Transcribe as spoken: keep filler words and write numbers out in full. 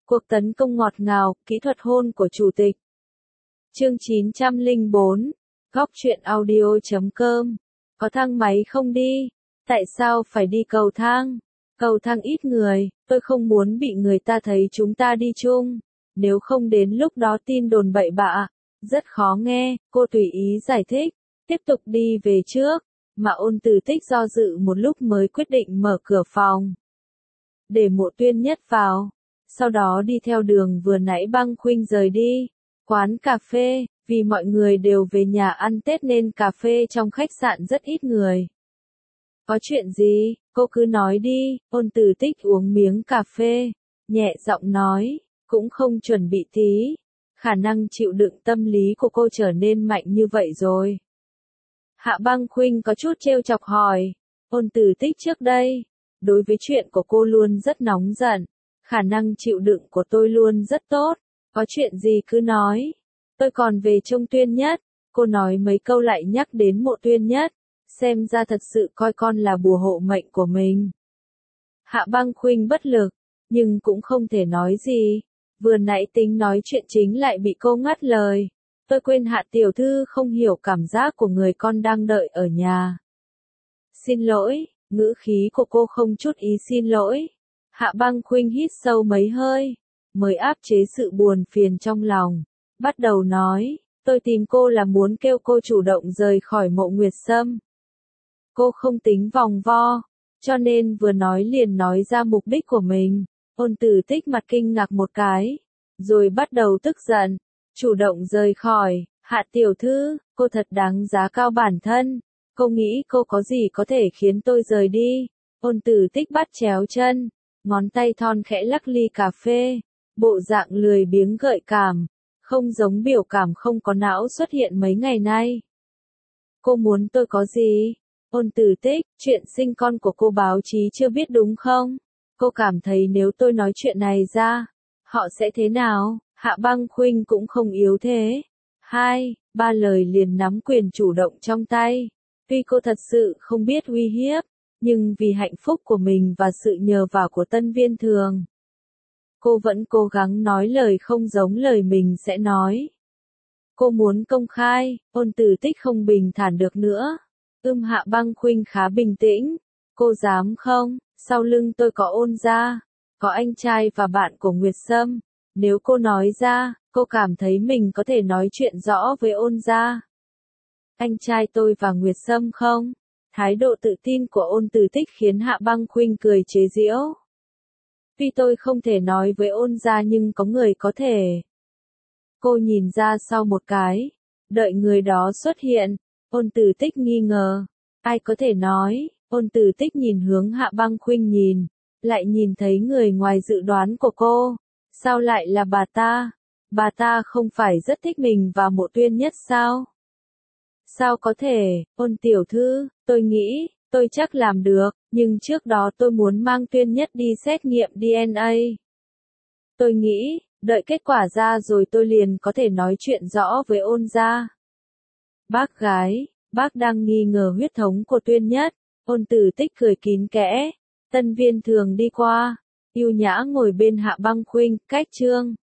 Cuộc tấn công ngọt ngào, kỹ thuật hôn của chủ tịch. Chương chín trăm lẻ bốn, Góc truyện audio chấm com. Có thang máy không đi? Tại sao phải đi cầu thang? Cầu thang ít người, tôi không muốn bị người ta thấy chúng ta đi chung. Nếu không đến lúc đó tin đồn bậy bạ, rất khó nghe, cô tùy ý giải thích, tiếp tục đi về trước, mà Ôn Từ Tích do dự một lúc mới quyết định mở cửa phòng. Để Mộ Tuyên Nhất vào, sau đó đi theo đường vừa nãy Băng Khuynh rời đi. Quán cà phê, vì mọi người đều về nhà ăn Tết nên cà phê trong khách sạn rất ít người. Có chuyện gì, cô cứ nói đi, Ôn Từ Tích uống miếng cà phê, nhẹ giọng nói, cũng không chuẩn bị tí. Khả năng chịu đựng tâm lý của cô trở nên mạnh như vậy rồi. Hạ Băng Khuynh có chút trêu chọc hỏi, Ôn Từ Tích trước đây, đối với chuyện của cô luôn rất nóng giận, khả năng chịu đựng của tôi luôn rất tốt, có chuyện gì cứ nói. Tôi còn về trông Tuyên Nhất, cô nói mấy câu lại nhắc đến Mộ Tuyên Nhất, xem ra thật sự coi con là bùa hộ mệnh của mình. Hạ Băng Khuynh bất lực, nhưng cũng không thể nói gì, vừa nãy tính nói chuyện chính lại bị cô ngắt lời. Tôi quên Hạ tiểu thư không hiểu cảm giác của người con đang đợi ở nhà. Xin lỗi, ngữ khí của cô không chút ý xin lỗi. Hạ Băng Khuynh hít sâu mấy hơi, mới áp chế sự buồn phiền trong lòng, bắt đầu nói, tôi tìm cô là muốn kêu cô chủ động rời khỏi Mộ Nguyệt Sâm. Cô không tính vòng vo, cho nên vừa nói liền nói ra mục đích của mình. Ôn Từ Tích mặt kinh ngạc một cái, rồi bắt đầu tức giận, chủ động rời khỏi. Hạ tiểu thư, cô thật đáng giá cao bản thân, cô nghĩ cô có gì có thể khiến tôi rời đi. Ôn Từ Tích bắt chéo chân, ngón tay thon khẽ lắc ly cà phê, bộ dạng lười biếng gợi cảm, không giống biểu cảm không có não xuất hiện mấy ngày nay. Cô muốn tôi có gì? Ôn Từ Tích, chuyện sinh con của cô báo chí chưa biết đúng không? Cô cảm thấy nếu tôi nói chuyện này ra, họ sẽ thế nào? Hạ Băng Khuynh cũng không yếu thế. Hai, ba lời liền nắm quyền chủ động trong tay. Tuy cô thật sự không biết uy hiếp, nhưng vì hạnh phúc của mình và sự nhờ vả của Tân Viên Thường, cô vẫn cố gắng nói lời không giống lời mình sẽ nói. Cô muốn công khai, Ôn Từ Tích không bình thản được nữa. Ưm Hạ Băng Khuynh khá bình tĩnh. Cô dám không? Sau lưng tôi có Ôn gia, có anh trai và bạn của Nguyệt Sâm. Nếu cô nói ra, cô cảm thấy mình có thể nói chuyện rõ với Ôn gia. Anh trai tôi và Nguyệt Sâm không? Thái độ tự tin của Ôn Từ Tích khiến Hạ Băng Khuynh cười chế giễu. Tuy tôi không thể nói với Ôn gia nhưng có người có thể. Cô nhìn ra sau một cái, đợi người đó xuất hiện. Ôn Từ Tích nghi ngờ, ai có thể nói? Ôn Từ Tích nhìn hướng Hạ Băng Khuynh nhìn, lại nhìn thấy người ngoài dự đoán của cô. Sao lại là bà ta? Bà ta không phải rất thích mình và Mộ Tuyên Nhất sao? Sao có thể? Ôn tiểu thư, tôi nghĩ, tôi chắc làm được, nhưng trước đó tôi muốn mang Tuyên Nhất đi xét nghiệm đê en a. Tôi nghĩ, đợi kết quả ra rồi tôi liền có thể nói chuyện rõ với Ôn gia. Bác gái, bác đang nghi ngờ huyết thống của Tuyên Nhất. Ôn Từ Tích cười kín kẽ. Tân Viên Thường đi qua, yêu nhã ngồi bên Hạ Băng Khuynh, cách chương.